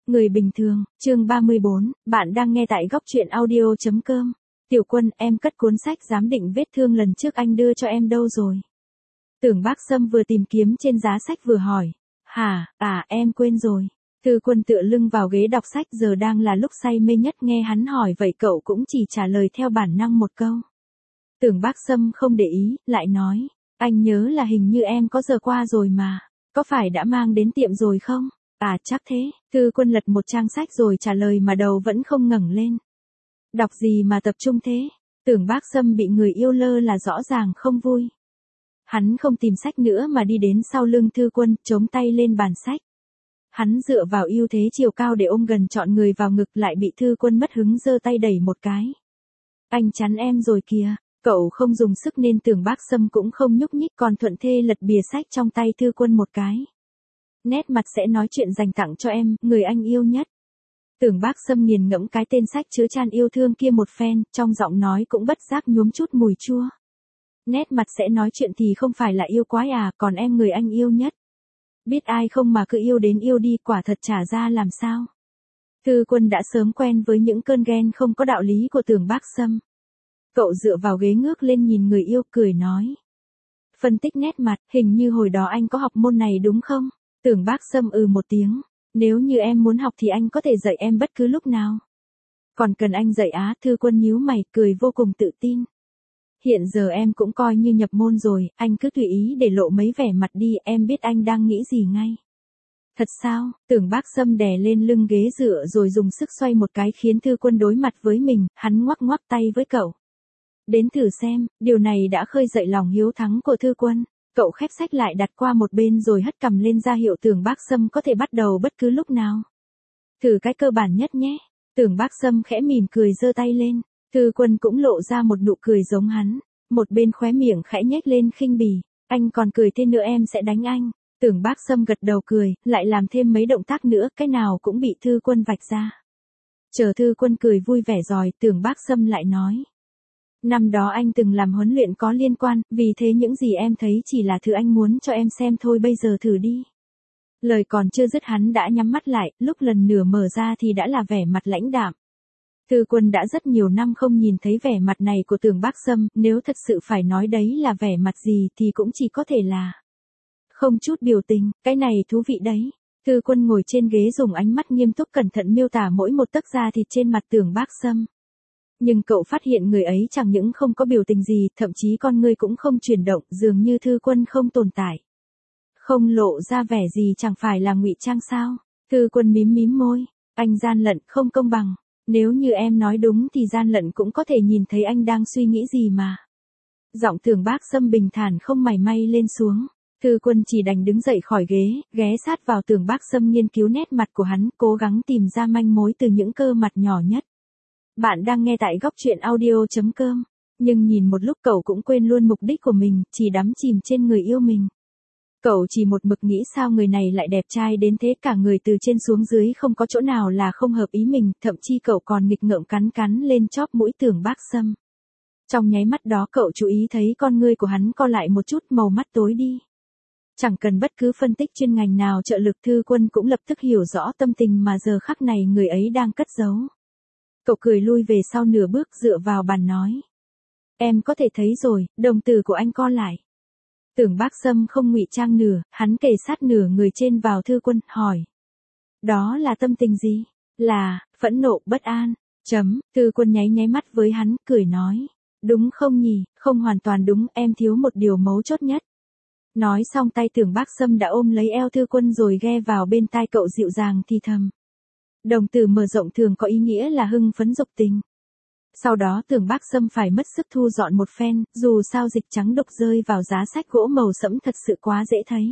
Người bình thường, chương 34, bạn đang nghe tại góc truyện audio.com. Tiểu Quân, em cất cuốn sách giám định vết thương lần trước anh đưa cho em đâu rồi? Tưởng Bác Sâm vừa tìm kiếm trên giá sách vừa hỏi. Hả, em quên rồi. Thư Quân tựa lưng vào ghế đọc sách, giờ đang là lúc say mê nhất, nghe hắn hỏi vậy cậu cũng chỉ trả lời theo bản năng một câu. Tưởng Bác Sâm không để ý, lại nói. Anh nhớ là hình như em có giờ qua rồi mà. Có phải đã mang đến tiệm rồi không? Chắc thế. Thư Quân lật một trang sách rồi trả lời mà đầu vẫn không ngẩng lên. Đọc gì mà tập trung thế? Tưởng Bác Sâm bị người yêu lơ là rõ ràng không vui. Hắn không tìm sách nữa mà đi đến sau lưng Thư Quân, chống tay lên bàn sách. Hắn dựa vào ưu thế chiều cao để ôm gần trọn người vào ngực, lại bị Thư Quân mất hứng giơ tay đẩy một cái. Anh chắn em rồi kìa. Cậu không dùng sức nên Tưởng Bác Sâm cũng không nhúc nhích, còn thuận thê lật bìa sách trong tay Thư Quân một cái. Nét mặt sẽ nói chuyện dành tặng cho em, người anh yêu nhất. Tưởng Bác Sâm nghiền ngẫm cái tên sách chứa chan yêu thương kia một phen, trong giọng nói cũng bất giác nhuốm chút mùi chua. Nét mặt sẽ nói chuyện thì không phải là yêu quái còn em người anh yêu nhất. Biết ai không mà cứ yêu đến yêu đi, quả thật trả ra làm sao. Thư Quân đã sớm quen với những cơn ghen không có đạo lý của Tưởng Bác Sâm. Cậu dựa vào ghế ngước lên nhìn người yêu, cười nói. Phân tích nét mặt, hình như hồi đó anh có học môn này đúng không? Tưởng Bác Sâm một tiếng. Nếu như em muốn học thì anh có thể dạy em bất cứ lúc nào. Còn cần anh dạy Thư Quân nhíu mày, cười vô cùng tự tin. Hiện giờ em cũng coi như nhập môn rồi, anh cứ tùy ý để lộ mấy vẻ mặt đi, em biết anh đang nghĩ gì ngay. Thật sao? Tưởng Bác Sâm đè lên lưng ghế dựa rồi dùng sức xoay một cái khiến Thư Quân đối mặt với mình, hắn ngoắc ngoắc tay với cậu. Đến thử xem, điều này đã khơi dậy lòng hiếu thắng của Thư Quân. Cậu khép sách lại đặt qua một bên rồi hất cằm lên ra hiệu Tưởng Bác Sâm có thể bắt đầu bất cứ lúc nào. Thử cái cơ bản nhất nhé. Tưởng Bác Sâm khẽ mỉm cười giơ tay lên. Thư Quân cũng lộ ra một nụ cười giống hắn. Một bên khóe miệng khẽ nhếch lên khinh bỉ. Anh còn cười thêm nữa em sẽ đánh anh. Tưởng Bác Sâm gật đầu cười, lại làm thêm mấy động tác nữa, cái nào cũng bị Thư Quân vạch ra. Chờ Thư Quân cười vui vẻ rồi, Tưởng Bác Sâm lại nói. Năm đó anh từng làm huấn luyện có liên quan, vì thế những gì em thấy chỉ là thứ anh muốn cho em xem thôi, bây giờ thử đi. Lời còn chưa dứt hắn đã nhắm mắt lại, lúc lần nửa mở ra thì đã là vẻ mặt lãnh đạm. Thư Quân đã rất nhiều năm không nhìn thấy vẻ mặt này của Tưởng Bác Sâm, nếu thật sự phải nói đấy là vẻ mặt gì thì cũng chỉ có thể là không chút biểu tình, cái này thú vị đấy. Thư Quân ngồi trên ghế dùng ánh mắt nghiêm túc cẩn thận miêu tả mỗi một tấc da thịt trên mặt Tưởng Bác Sâm. Nhưng cậu phát hiện người ấy chẳng những không có biểu tình gì, thậm chí con ngươi cũng không chuyển động, dường như Thư Quân không tồn tại. Không lộ ra vẻ gì chẳng phải là ngụy trang sao? Thư Quân mím mím môi, anh gian lận, không công bằng. Nếu như em nói đúng thì gian lận cũng có thể nhìn thấy anh đang suy nghĩ gì mà. Giọng Tưởng Bác Sâm bình thản không mảy may lên xuống. Thư Quân chỉ đành đứng dậy khỏi ghế, ghé sát vào Tưởng Bác Sâm nghiên cứu nét mặt của hắn, cố gắng tìm ra manh mối từ những cơ mặt nhỏ nhất. Bạn đang nghe tại góc truyện audio.com. Nhưng nhìn một lúc cậu cũng quên luôn mục đích của mình, chỉ đắm chìm trên người yêu mình. Cậu chỉ một mực nghĩ sao người này lại đẹp trai đến thế, cả người từ trên xuống dưới không có chỗ nào là không hợp ý mình, thậm chí cậu còn nghịch ngợm cắn lên chóp mũi Tưởng Bác Sâm. Trong nháy mắt đó cậu chú ý thấy con ngươi của hắn co lại một chút, màu mắt tối đi. Chẳng cần bất cứ phân tích chuyên ngành nào trợ lực, Thư Quân cũng lập tức hiểu rõ tâm tình mà giờ khắc này người ấy đang cất giấu. Cậu cười lui về sau nửa bước, dựa vào bàn nói. Em có thể thấy rồi, đồng tử của anh co lại. Tưởng Bác Sâm không ngụy trang nửa, hắn kề sát nửa người trên vào Thư Quân, hỏi. Đó là tâm tình gì? Là, phẫn nộ, bất an. Thư Quân nháy mắt với hắn, cười nói. Đúng không nhỉ? Không hoàn toàn đúng, em thiếu một điều mấu chốt nhất. Nói xong tay Tưởng Bác Sâm đã ôm lấy eo Thư Quân rồi ghe vào bên tai cậu dịu dàng thì thầm. Đồng tử mở rộng thường có ý nghĩa là hưng phấn dục tình. Sau đó Tưởng Bác Sâm phải mất sức thu dọn một phen, dù sao dịch trắng đục rơi vào giá sách gỗ màu sẫm thật sự quá dễ thấy.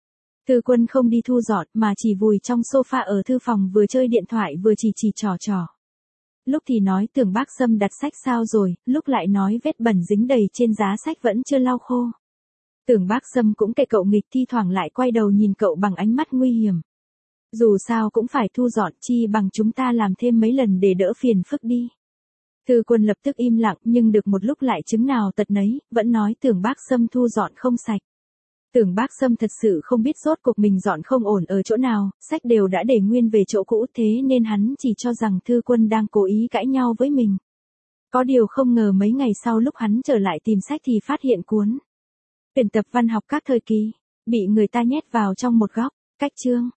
Thư Quân không đi thu dọn mà chỉ vùi trong sofa ở thư phòng, vừa chơi điện thoại vừa chỉ trò. Lúc thì nói Tưởng Bác Sâm đặt sách sao rồi, lúc lại nói vết bẩn dính đầy trên giá sách vẫn chưa lau khô. Tưởng Bác Sâm cũng kệ cậu nghịch, thi thoảng lại quay đầu nhìn cậu bằng ánh mắt nguy hiểm. Dù sao cũng phải thu dọn, chi bằng chúng ta làm thêm mấy lần để đỡ phiền phức đi. Thư Quân lập tức im lặng, nhưng được một lúc lại chứng nào tật nấy, vẫn nói Tưởng Bác Sâm thu dọn không sạch. Tưởng Bác Sâm thật sự không biết rốt cuộc mình dọn không ổn ở chỗ nào, sách đều đã để nguyên về chỗ cũ, thế nên hắn chỉ cho rằng Thư Quân đang cố ý cãi nhau với mình. Có điều không ngờ mấy ngày sau lúc hắn trở lại tìm sách thì phát hiện cuốn tuyển tập văn học các thời kỳ bị người ta nhét vào trong một góc, cách chương.